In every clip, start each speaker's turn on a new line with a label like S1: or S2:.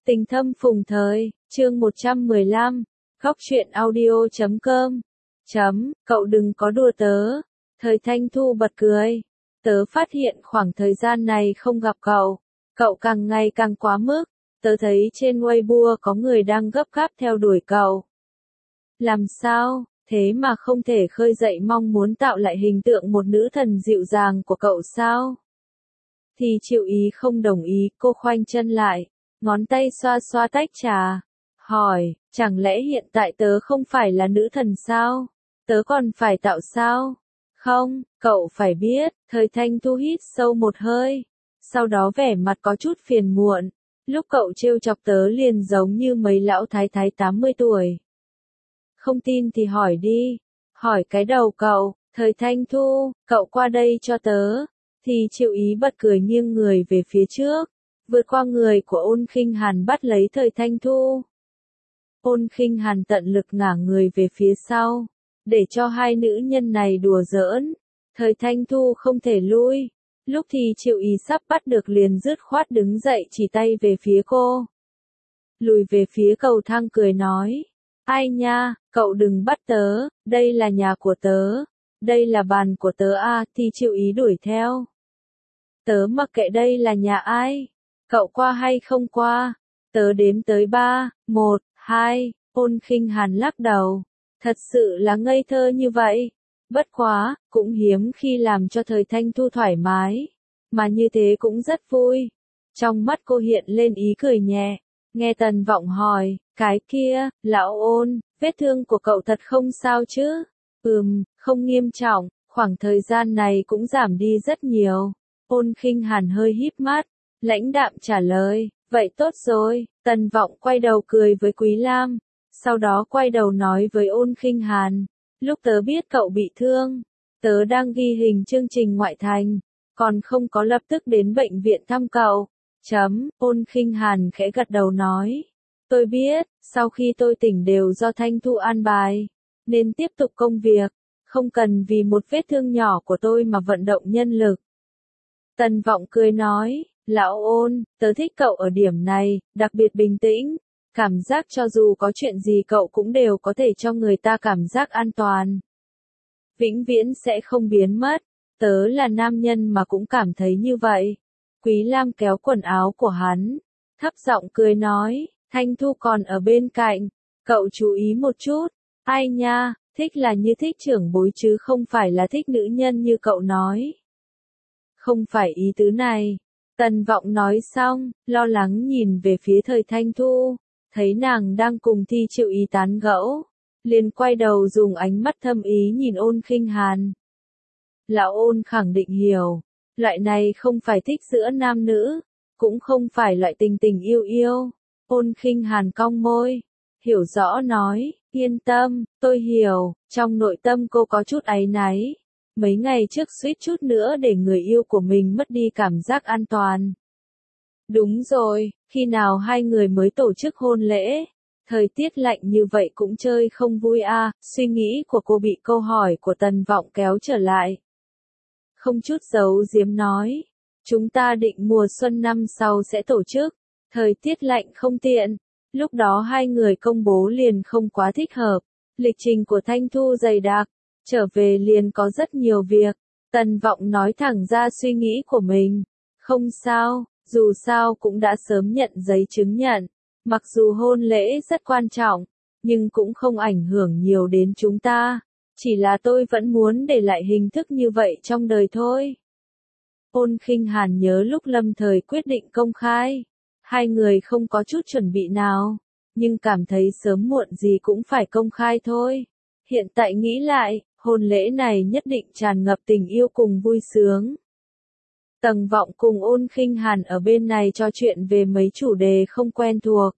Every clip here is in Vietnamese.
S1: Tình thâm phùng thời, chương 115, góc truyện audio.com. Cậu đừng có đùa tớ. Thời Thanh Thu bật cười. Tớ phát hiện khoảng thời gian này không gặp cậu càng ngày càng quá mức. Tớ thấy trên Weibo có người đang gấp gáp theo đuổi cậu. Làm sao, thế mà không thể khơi dậy mong muốn tạo lại hình tượng một nữ thần dịu dàng của cậu sao? Thì Triệu Ý không đồng ý, cô khoanh chân lại, ngón tay xoa xoa tách trà, hỏi, chẳng lẽ hiện tại tớ không phải là nữ thần sao? Tớ còn phải tạo sao? Không, cậu phải biết. Thời Thanh Thu hít sâu một hơi, sau đó vẻ mặt có chút phiền muộn. Lúc cậu trêu chọc tớ liền giống như mấy lão thái thái 80 tuổi. Không tin thì hỏi đi. Hỏi cái đầu cậu. Thời Thanh Thu, cậu qua đây cho tớ. Thì Triệu Ý bật cười nghiêng người về phía trước, vượt qua người của Ôn Khinh Hàn bắt lấy Thời Thanh Thu. Ôn Khinh Hàn tận lực ngả người về phía sau, để cho hai nữ nhân này đùa giỡn. Thời Thanh Thu không thể lui. Lúc thì Triệu Ý sắp bắt được liền dứt khoát đứng dậy chỉ tay về phía cô. Lùi về phía cầu thang cười nói, ai nha, cậu đừng bắt tớ, đây là nhà của tớ, đây là bàn của tớ à. Thì Triệu Ý đuổi theo. Tớ mặc kệ đây là nhà ai, cậu qua hay không qua, tớ đếm tới 3, 1, 2, Ôn Khinh Hàn lắc đầu, thật sự là ngây thơ như vậy, bất quá, cũng hiếm khi làm cho Thời Thanh Thu thoải mái, mà như thế cũng rất vui. Trong mắt cô hiện lên ý cười nhẹ, nghe Tần Vọng hỏi, cái kia, lão Ôn, vết thương của cậu thật không sao chứ? Không nghiêm trọng, khoảng thời gian này cũng giảm đi rất nhiều. Ôn Khinh Hàn hơi híp mắt, lãnh đạm trả lời, vậy tốt rồi. Tần Vọng quay đầu cười với Quý Lam, sau đó quay đầu nói với Ôn Khinh Hàn, lúc tớ biết cậu bị thương, tớ đang ghi hình chương trình ngoại thành, còn không có lập tức đến bệnh viện thăm cậu. Ôn Khinh Hàn khẽ gật đầu nói, tôi biết, sau khi tôi tỉnh đều do Thanh Thu an bài, nên tiếp tục công việc, không cần vì một vết thương nhỏ của tôi mà vận động nhân lực. Tần Vọng cười nói, lão Ôn, tớ thích cậu ở điểm này, đặc biệt bình tĩnh, cảm giác cho dù có chuyện gì cậu cũng đều có thể cho người ta cảm giác an toàn. Vĩnh viễn sẽ không biến mất, tớ là nam nhân mà cũng cảm thấy như vậy. Quý Lam kéo quần áo của hắn, thấp giọng cười nói, Thanh Thu còn ở bên cạnh, cậu chú ý một chút, ai nha, thích là như thích trưởng bối chứ không phải là thích nữ nhân như cậu nói. Không phải ý tứ này. Tần Vọng nói xong, lo lắng nhìn về phía Thời Thanh Thu, thấy nàng đang cùng Thi Triệu Ý tán gẫu, liền quay đầu dùng ánh mắt thâm ý nhìn Ôn Khinh Hàn. Lão Ôn khẳng định hiểu, loại này không phải thích giữa nam nữ, cũng không phải loại tình tình yêu yêu. Ôn Khinh Hàn cong môi, hiểu rõ nói, yên tâm, tôi hiểu. Trong nội tâm cô có chút áy náy. Mấy ngày trước suýt chút nữa để người yêu của mình mất đi cảm giác an toàn. Đúng rồi, khi nào hai người mới tổ chức hôn lễ? Thời tiết lạnh như vậy cũng chơi không vui à? Suy nghĩ của cô bị câu hỏi của Tần Vọng kéo trở lại. Không chút giấu giếm nói, chúng ta định mùa xuân năm sau sẽ tổ chức, thời tiết lạnh không tiện. Lúc đó hai người công bố liền không quá thích hợp, lịch trình của Thanh Thu dày đặc. Trở về liền có rất nhiều việc. Tần Vọng nói thẳng ra suy nghĩ của mình. Không sao, dù sao cũng đã sớm nhận giấy chứng nhận. Mặc dù hôn lễ rất quan trọng, nhưng cũng không ảnh hưởng nhiều đến chúng ta. Chỉ là tôi vẫn muốn để lại hình thức như vậy trong đời thôi. Ôn Khinh Hàn nhớ lúc Lâm Thời quyết định công khai. Hai người không có chút chuẩn bị nào, nhưng cảm thấy sớm muộn gì cũng phải công khai thôi. Hiện tại nghĩ lại, hôn lễ này nhất định tràn ngập tình yêu cùng vui sướng. Tần Vọng cùng Ôn Khinh Hàn ở bên này trò chuyện về mấy chủ đề không quen thuộc.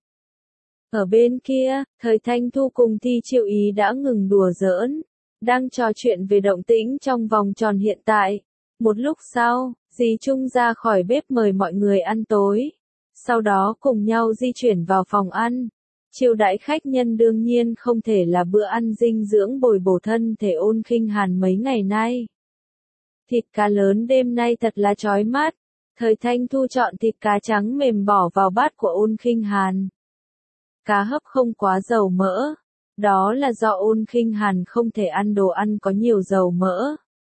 S1: Ở bên kia, Thời Thanh Thu cùng Thi Triệu Ý đã ngừng đùa giỡn, đang trò chuyện về động tĩnh trong vòng tròn hiện tại. Một lúc sau, dì Trung ra khỏi bếp mời mọi người ăn tối, sau đó cùng nhau di chuyển vào phòng ăn. Chiêu đãi khách nhân đương nhiên không thể là bữa ăn dinh dưỡng bồi bổ thân thể Ôn Khinh Hàn mấy ngày nay. Thịt cá lớn đêm nay thật là chói mắt. Thời Thanh Thu chọn thịt cá trắng mềm bỏ vào bát của Ôn Khinh Hàn. Cá hấp không quá dầu mỡ. Đó là do Ôn Khinh Hàn không thể ăn đồ ăn có nhiều dầu mỡ.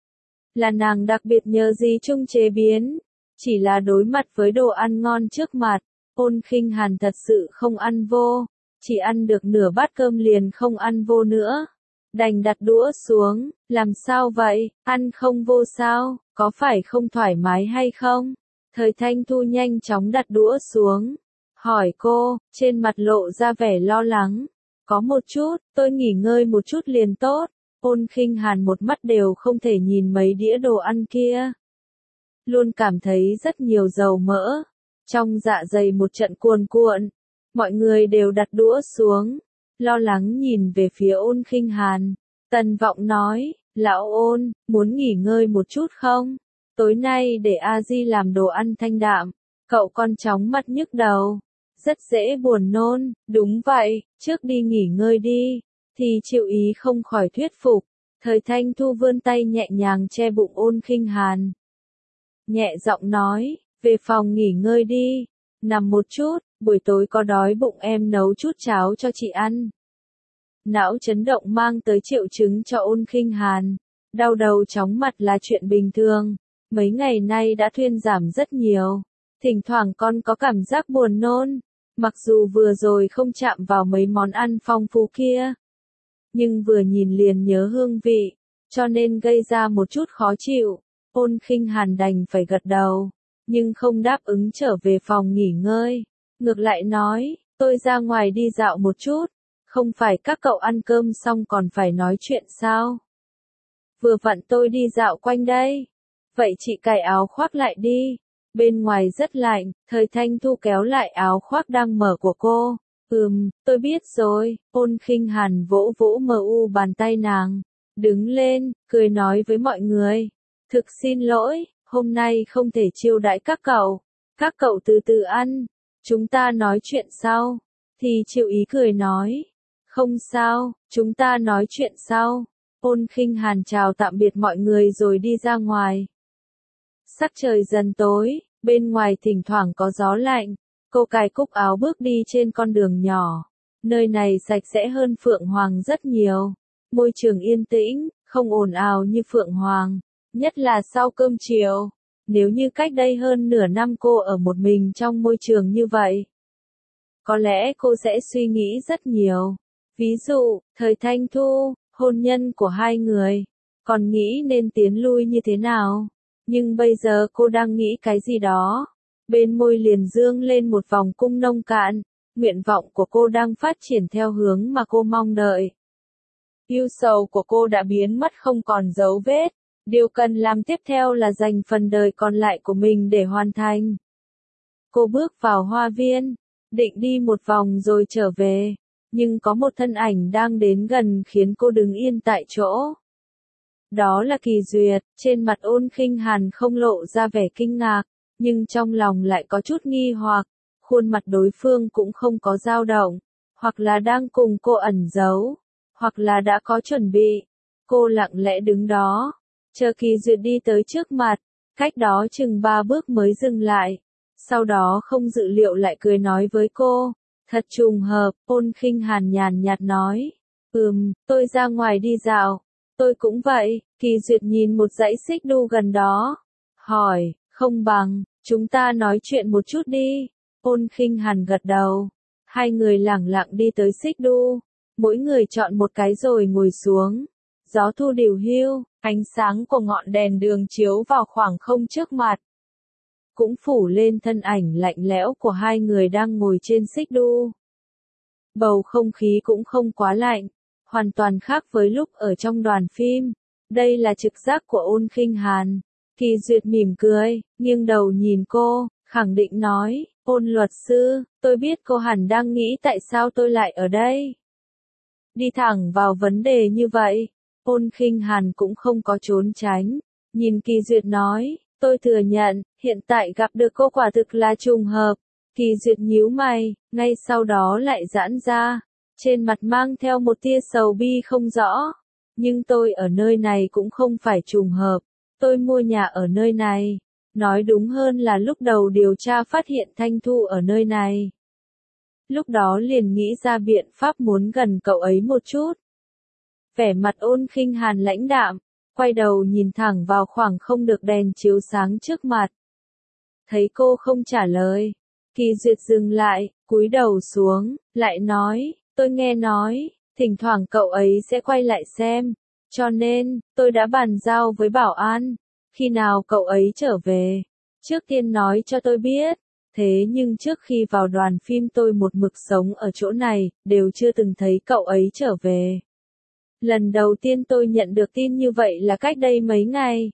S1: Là nàng đặc biệt nhờ gì chung chế biến. Chỉ là đối mặt với đồ ăn ngon trước mặt, Ôn Khinh Hàn thật sự không ăn vô. Chỉ ăn được nửa bát cơm liền không ăn vô nữa. Đành đặt đũa xuống, làm sao vậy, ăn không vô sao, có phải không thoải mái hay không? Thời Thanh Thu nhanh chóng đặt đũa xuống. Hỏi cô, trên mặt lộ ra vẻ lo lắng. Có một chút, tôi nghỉ ngơi một chút liền tốt. Ôn Khinh Hàn một mắt đều không thể nhìn mấy đĩa đồ ăn kia. Luôn cảm thấy rất nhiều dầu mỡ. Trong dạ dày một trận cuồn cuộn. Mọi người đều đặt đũa xuống. Lo lắng nhìn về phía Ôn Khinh Hàn. Tần Vọng nói, lão Ôn, muốn nghỉ ngơi một chút không? Tối nay để A Di làm đồ ăn thanh đạm. Cậu con chóng mặt nhức đầu. Rất dễ buồn nôn, đúng vậy, trước đi nghỉ ngơi đi. Thì chịu ý không khỏi thuyết phục. Thời Thanh Thu vươn tay nhẹ nhàng che bụng Ôn Khinh Hàn. Nhẹ giọng nói, về phòng nghỉ ngơi đi. Nằm một chút, buổi tối có đói bụng em nấu chút cháo cho chị ăn. Não chấn động mang tới triệu chứng cho Ôn Khinh Hàn. Đau đầu chóng mặt là chuyện bình thường. Mấy ngày nay đã thuyên giảm rất nhiều. Thỉnh thoảng con có cảm giác buồn nôn. Mặc dù vừa rồi không chạm vào mấy món ăn phong phú kia. Nhưng vừa nhìn liền nhớ hương vị. Cho nên gây ra một chút khó chịu. Ôn Khinh Hàn đành phải gật đầu. Nhưng không đáp ứng trở về phòng nghỉ ngơi. Ngược lại nói, tôi ra ngoài đi dạo một chút. Không phải các cậu ăn cơm xong còn phải nói chuyện sao? Vừa vặn tôi đi dạo quanh đây. Vậy chị cài áo khoác lại đi. Bên ngoài rất lạnh, Thời Thanh Thu kéo lại áo khoác đang mở của cô. Tôi biết rồi. Ôn Khinh Hàn vỗ vỗ mờ u bàn tay nàng. Đứng lên, cười nói với mọi người. Thực xin lỗi, hôm nay không thể chiêu đãi các cậu. Các cậu từ từ ăn. Chúng ta nói chuyện sau. Thì chịu ý cười nói. Không sao, chúng ta nói chuyện sau. Ôn Khinh Hàn chào tạm biệt mọi người rồi đi ra ngoài. Sắc trời dần tối, bên ngoài thỉnh thoảng có gió lạnh. Cô cài cúc áo bước đi trên con đường nhỏ. Nơi này sạch sẽ hơn Phượng Hoàng rất nhiều. Môi trường yên tĩnh, không ồn ào như Phượng Hoàng. Nhất là sau cơm chiều. Nếu như cách đây hơn nửa năm cô ở một mình trong môi trường như vậy, có lẽ cô sẽ suy nghĩ rất nhiều. Ví dụ, Thời Thanh Thu, hôn nhân của hai người, còn nghĩ nên tiến lui như thế nào. Nhưng bây giờ cô đang nghĩ cái gì đó. Bên môi liền dương lên một vòng cung nông cạn. Nguyện vọng của cô đang phát triển theo hướng mà cô mong đợi. Ưu sầu của cô đã biến mất không còn dấu vết. Điều cần làm tiếp theo là dành phần đời còn lại của mình để hoàn thành. Cô bước vào hoa viên, định đi một vòng rồi trở về. Nhưng có một thân ảnh đang đến gần khiến cô đứng yên tại chỗ. Đó là Kỳ Duyệt. Trên mặt Ôn Khinh Hàn không lộ ra vẻ kinh ngạc, nhưng trong lòng lại có chút nghi hoặc. Khuôn mặt đối phương cũng không có dao động, hoặc là đang cùng cô ẩn giấu, hoặc là đã có chuẩn bị. Cô lặng lẽ đứng đó, chờ Kỳ Duyệt đi tới trước mặt, cách đó chừng 3 bước mới dừng lại. Sau đó không dự liệu lại cười nói với cô. Thật trùng hợp, Ôn Khinh Hàn nhàn nhạt nói. Tôi ra ngoài đi dạo. Tôi cũng vậy. Kỳ Duyệt nhìn một dãy xích đu gần đó. Hỏi, không bằng, chúng ta nói chuyện một chút đi. Ôn Khinh Hàn gật đầu. Hai người lẳng lặng đi tới xích đu. Mỗi người chọn một cái rồi ngồi xuống. Gió thu điều hiu, ánh sáng của ngọn đèn đường chiếu vào khoảng không trước mặt. Cũng phủ lên thân ảnh lạnh lẽo của hai người đang ngồi trên xích đu. Bầu không khí cũng không quá lạnh, hoàn toàn khác với lúc ở trong đoàn phim. Đây là trực giác của Ôn Khinh Hàn. Kỳ Duyệt mỉm cười, nghiêng đầu nhìn cô, khẳng định nói, Ôn luật sư, tôi biết cô hẳn đang nghĩ tại sao tôi lại ở đây. Đi thẳng vào vấn đề như vậy, Ôn Khinh Hàn cũng không có trốn tránh. Nhìn Kỳ Duyệt nói, tôi thừa nhận, hiện tại gặp được cô quả thực là trùng hợp. Kỳ Duyệt nhíu mày, ngay sau đó lại giãn ra. Trên mặt mang theo một tia sầu bi không rõ. Nhưng tôi ở nơi này cũng không phải trùng hợp. Tôi mua nhà ở nơi này. Nói đúng hơn là lúc đầu điều tra phát hiện Thanh Thu ở nơi này. Lúc đó liền nghĩ ra biện pháp muốn gần cậu ấy một chút. Vẻ mặt Ôn Khinh Hàn lãnh đạm, quay đầu nhìn thẳng vào khoảng không được đèn chiếu sáng trước mặt. Thấy cô không trả lời, Kỳ Duyệt dừng lại, cúi đầu xuống, lại nói, tôi nghe nói, thỉnh thoảng cậu ấy sẽ quay lại xem, cho nên, tôi đã bàn giao với bảo an, khi nào cậu ấy trở về, trước tiên nói cho tôi biết. Thế nhưng trước khi vào đoàn phim tôi một mực sống ở chỗ này, đều chưa từng thấy cậu ấy trở về. Lần đầu tiên tôi nhận được tin như vậy là cách đây mấy ngày.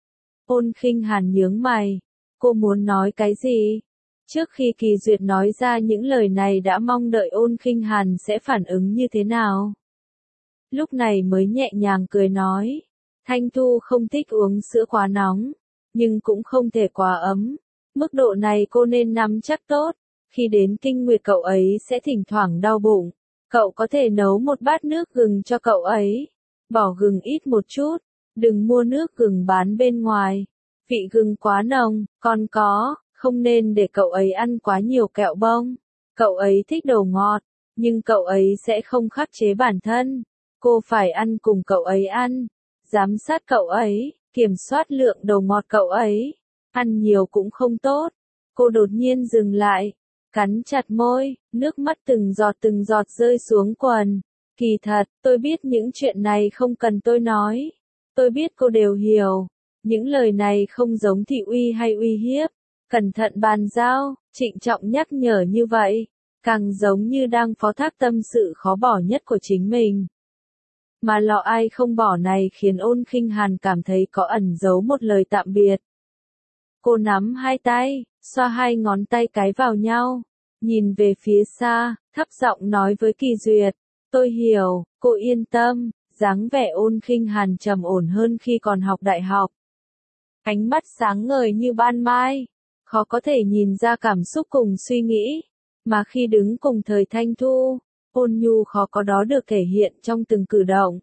S1: Ôn Khinh Hàn nhướng mày, cô muốn nói cái gì? Trước khi Kỳ Duyệt nói ra những lời này đã mong đợi Ôn Khinh Hàn sẽ phản ứng như thế nào. Lúc này mới nhẹ nhàng cười nói, Thanh Thu không thích uống sữa quá nóng, nhưng cũng không thể quá ấm. Mức độ này cô nên nắm chắc tốt, khi đến kinh nguyệt cậu ấy sẽ thỉnh thoảng đau bụng. Cậu có thể nấu một bát nước gừng cho cậu ấy. Bỏ gừng ít một chút, đừng mua nước gừng bán bên ngoài. Vị gừng quá nồng, còn không nên để cậu ấy ăn quá nhiều kẹo bông. Cậu ấy thích đồ ngọt, nhưng cậu ấy sẽ không khắc chế bản thân. Cô phải ăn cùng cậu ấy ăn, giám sát cậu ấy, kiểm soát lượng đồ ngọt cậu ấy. Ăn nhiều cũng không tốt. Cô đột nhiên dừng lại, cắn chặt môi, nước mắt từng giọt rơi xuống quần. Kỳ thật, tôi biết những chuyện này không cần tôi nói. Tôi biết cô đều hiểu. Những lời này không giống thị uy hay uy hiếp. Cẩn thận bàn giao, trịnh trọng nhắc nhở như vậy. Càng giống như đang phó thác tâm sự khó bỏ nhất của chính mình. Mà lọ ai không bỏ này khiến Ôn Khinh Hàn cảm thấy có ẩn giấu một lời tạm biệt. Cô nắm hai tay, xoa hai ngón tay cái vào nhau, nhìn về phía xa, thấp giọng nói với Kỳ Duyệt, tôi hiểu, cô yên tâm, dáng vẻ Ôn Khinh Hàn trầm ổn hơn khi còn học đại học. Ánh mắt sáng ngời như ban mai, khó có thể nhìn ra cảm xúc cùng suy nghĩ, mà khi đứng cùng thời Thanh Thu, ôn nhu khó có đó được thể hiện trong từng cử động.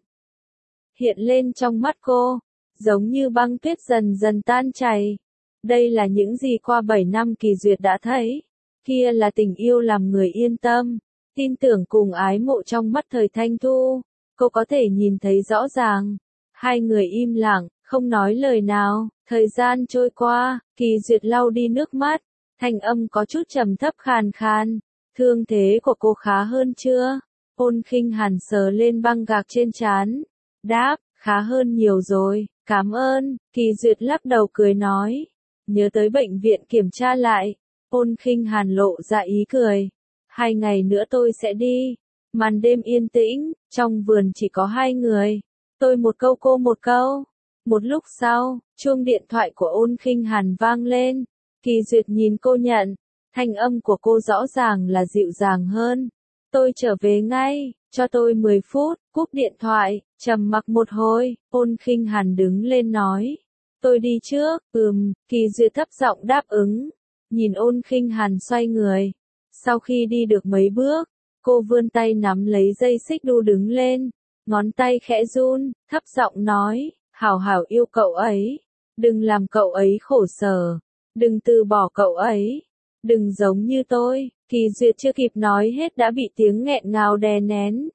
S1: Hiện lên trong mắt cô, giống như băng tuyết dần dần tan chảy. Đây là những gì qua 7 năm Kỳ Duyệt đã thấy. Kia là tình yêu làm người yên tâm, tin tưởng cùng ái mộ trong mắt thời Thanh Thu. Cô có thể nhìn thấy rõ ràng. Hai người im lặng, không nói lời nào. Thời gian trôi qua, Kỳ Duyệt lau đi nước mắt. Thanh âm có chút trầm thấp khàn khàn. Thương thế của cô khá hơn chưa? Ôn Khinh Hàn sờ lên băng gạc trên trán. Đáp, khá hơn nhiều rồi, cảm ơn. Kỳ Duyệt lắc đầu cười nói. Nhớ tới bệnh viện kiểm tra lại. Ôn Khinh Hàn lộ ra ý cười. 2 ngày nữa tôi sẽ đi. Màn đêm yên tĩnh, trong vườn chỉ có 2 người. Tôi một câu cô một câu. Một lúc sau, chuông điện thoại của Ôn Khinh Hàn vang lên. Kỳ Duyệt nhìn cô nhận. Thanh âm của cô rõ ràng là dịu dàng hơn. Tôi trở về ngay, cho tôi 10 phút, cúp điện thoại, trầm mặc một hồi, Ôn Khinh Hàn đứng lên nói. Tôi đi trước, Kỳ Duyệt thấp giọng đáp ứng. Nhìn Ôn Khinh Hàn xoay người. Sau khi đi được mấy bước, cô vươn tay nắm lấy dây xích đu đứng lên. Ngón tay khẽ run, thấp giọng nói, hảo hảo yêu cậu ấy. Đừng làm cậu ấy khổ sở. Đừng từ bỏ cậu ấy. Đừng giống như tôi. Kỳ Duyệt chưa kịp nói hết đã bị tiếng nghẹn ngào đè nén.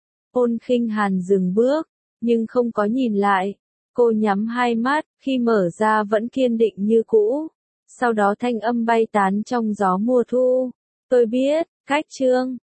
S1: Ôn Khinh Hàn dừng bước, nhưng không có nhìn lại. Cô nhắm hai mắt, khi mở ra vẫn kiên định như cũ. Sau đó thanh âm bay tán trong gió mùa thu. Tôi biết, cách chương.